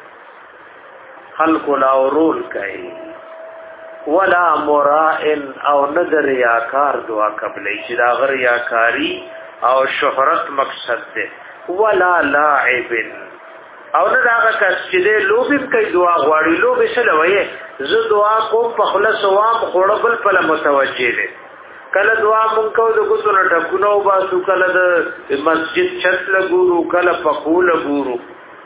خلق لا ورول کوي ولا مراء او نظر یاکار دعا قبلې چې هغه ریاکاری او شهرت مقصد ده ولا لاعب او نه هغه کس چې لوبي کوي دعا غواړي لوبي سره وایي زه دعا کوم په خلاص وام خړبل په متوجه دي کله دعا مونږ کو د ګوتو نه ټکونو باسو کله د مسجد چت لګورو کله په کول ګورو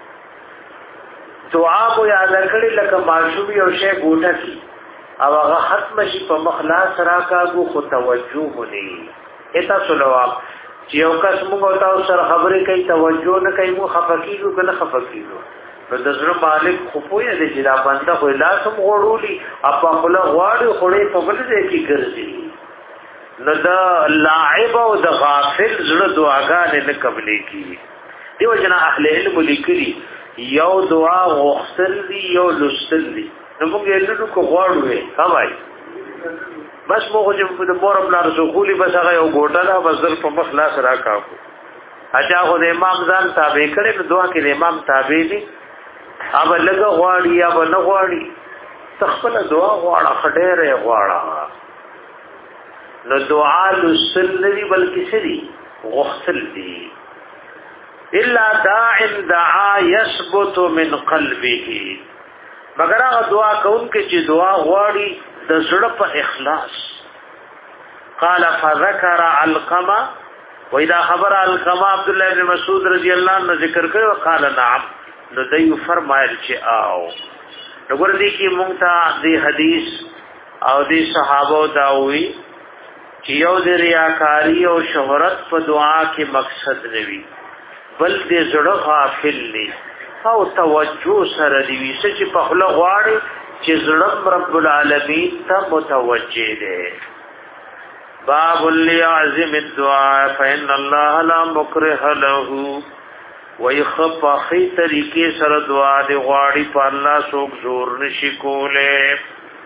دعا مو یاد کړی لکه معشوم یو شی ګوټه کی او هغه ختم شي په مخلاص راکاګو خو توجه ونی اته سلواب چې یو کس موږ تاسو سره خبرې کوي توجه نه کوي مو خفقیږو کنه خفقیږو نو د زړه مالک خو پوهه دي چې دا بنده خو لاسم غوړولي اپا خپل غواړي خوري په بل ځای کې ګرځي نو دا لاعب او د غافل زړه دعاګانې نه قبلې کی دیو جنا اهل علم لیکلي یو دعا غوښتل دي یو لستل دي نو موږ یې لږ کو غواړو هاوای بس موږ چې د مور خپل رسولي بس هغه یو ګوټه دا بزر په مخ لاس راکاو اچھا خو د امام ځان تابع کړي نو دعا کې د امام تابع دي اب لګ غواړي یا نه غواړي تخپل دعا غواړه خډېره غواړه نو دعا لسل دی بلکې سری غختل دی الا داع دعا يثبت من قلبه مگر هغه دعا کوونکې چې دعا غواړي د زړه په اخلاص قال فذكر علقمه واذا خبر علقمه عبد الله بن مسعود رضی الله عنه ذکر کړو قال نعم نو دوی فرمایل چې آو نو ګور دي کې مونږ ته د حدیث او د صحابه داوي چې یو د ریاکاری او شهرت په دعا کې مقصد نوي بل دې زړه غافل نه او توجه سره دی چې په خپل غواړي چې زړه رب العالمین ته متوجه دی باب ليعزم الدعاء فإن الله لا مكره له ويخف اخي طریقې سره دعا دی غواړي په الله څوک زور نشي کوله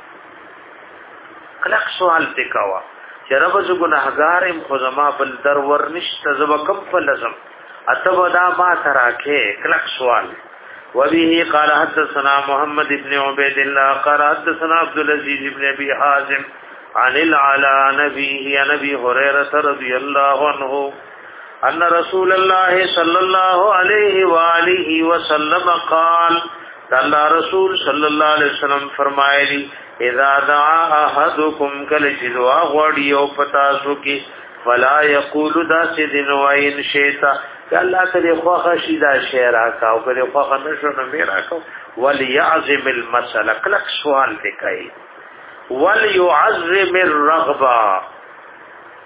کلک سوال وکوا چې رب ز ګناهګارم خو زما بل در ورنشت زب کم فلزم اتبدا ما تراکه کلک سوال وبه قال حدثنا محمد بن عبيد الله قال حدثنا عبد العزيز بن ابي حازم عن العلاء نبيه نبي هريره رضي الله عنه ان رسول الله صلى الله عليه واله وسلم قال الله رسول صلى الله عليه وسلم فرمایلی اذا دعا احدكم کل دعا غوړی او پتا سو کی فلا يقول دا سدن وين شيتا الله تعالی خو خشیدا شعر راکاو کله خو نشو نه میرا کو وليعزم المساله کلک سوال وکای وليعزم الرغبه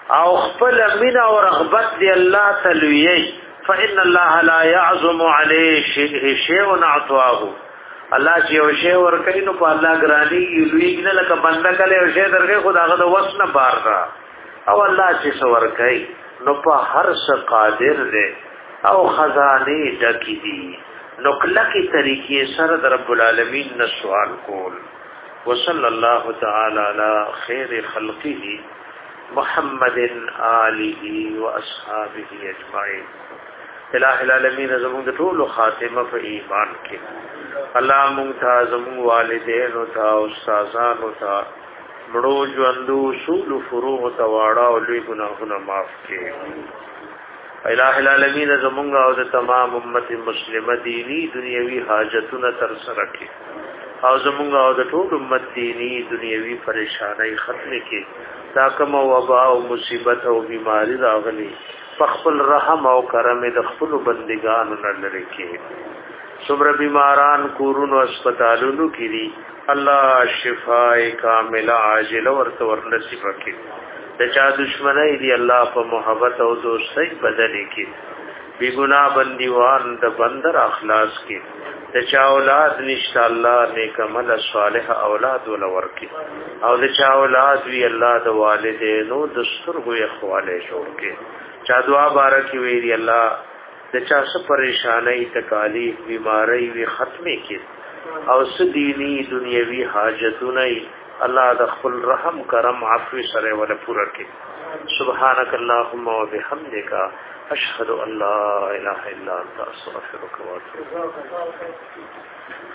او خپل مینا او رغبت دی الله تلوی فإن الله لا يعظم عليه شيء اعطاه الله چې یو شی ورکړي نو په الله ګرانی لوی نه لکه بنده کله یو شی درګه خداغه د وس نه بار را او الله چې څو ورکړي نو په هر څه قادر دی او خزانه ډکی دي نو کله کی طریقې سره د رب العالمین نه سوال کول وصلی الله تعالی علی خیر خلقه محمد آله واصحابه اجمعین الہ العالمین زمون د ټول خاتمه په ایمان کې الله مونږ ته زمون والدین او تا استادان او تا مړو ژوندو اصول فروع ته واړه او لوی ګناهونه معاف کړي الہ العالمین زمون او د تمام امت مسلمه دینی دنیوي حاجتونه تر سره کړي او زمون او د ټول امت دینی دنیوي پریشانای ختم کړي دا کوم وبا او مصیبت او بیماری راغلي فخل رحم او کرم د خپل بندگانو نه لري کې صبر بیماران کورونو هسپتالونو کې دي الله شفای کامله عاجله ورته ورنصیب کړي د چا دشمنی دی الله په محبت او دوستۍ بدل کړي بی ګناه بندیوان د بندر اخلاص کې د چا اولاد نشته الله نیک عمل صالح اولاد ول ورکړي او د چا اولاد وی الله د والدینو د سترګو اخواله جوړ کړي چا دعا بارکی ویری الله د چا څه پریشانای تکالیف بیماری وی ختمه کړي او س دینی دنیوي حاجتونه الله د خپل رحم کرم عفو سره ول پورا کړي سبحانك اللهم وبحمدك اشهد ان لا اله الا انت استغفرك واتوب اليك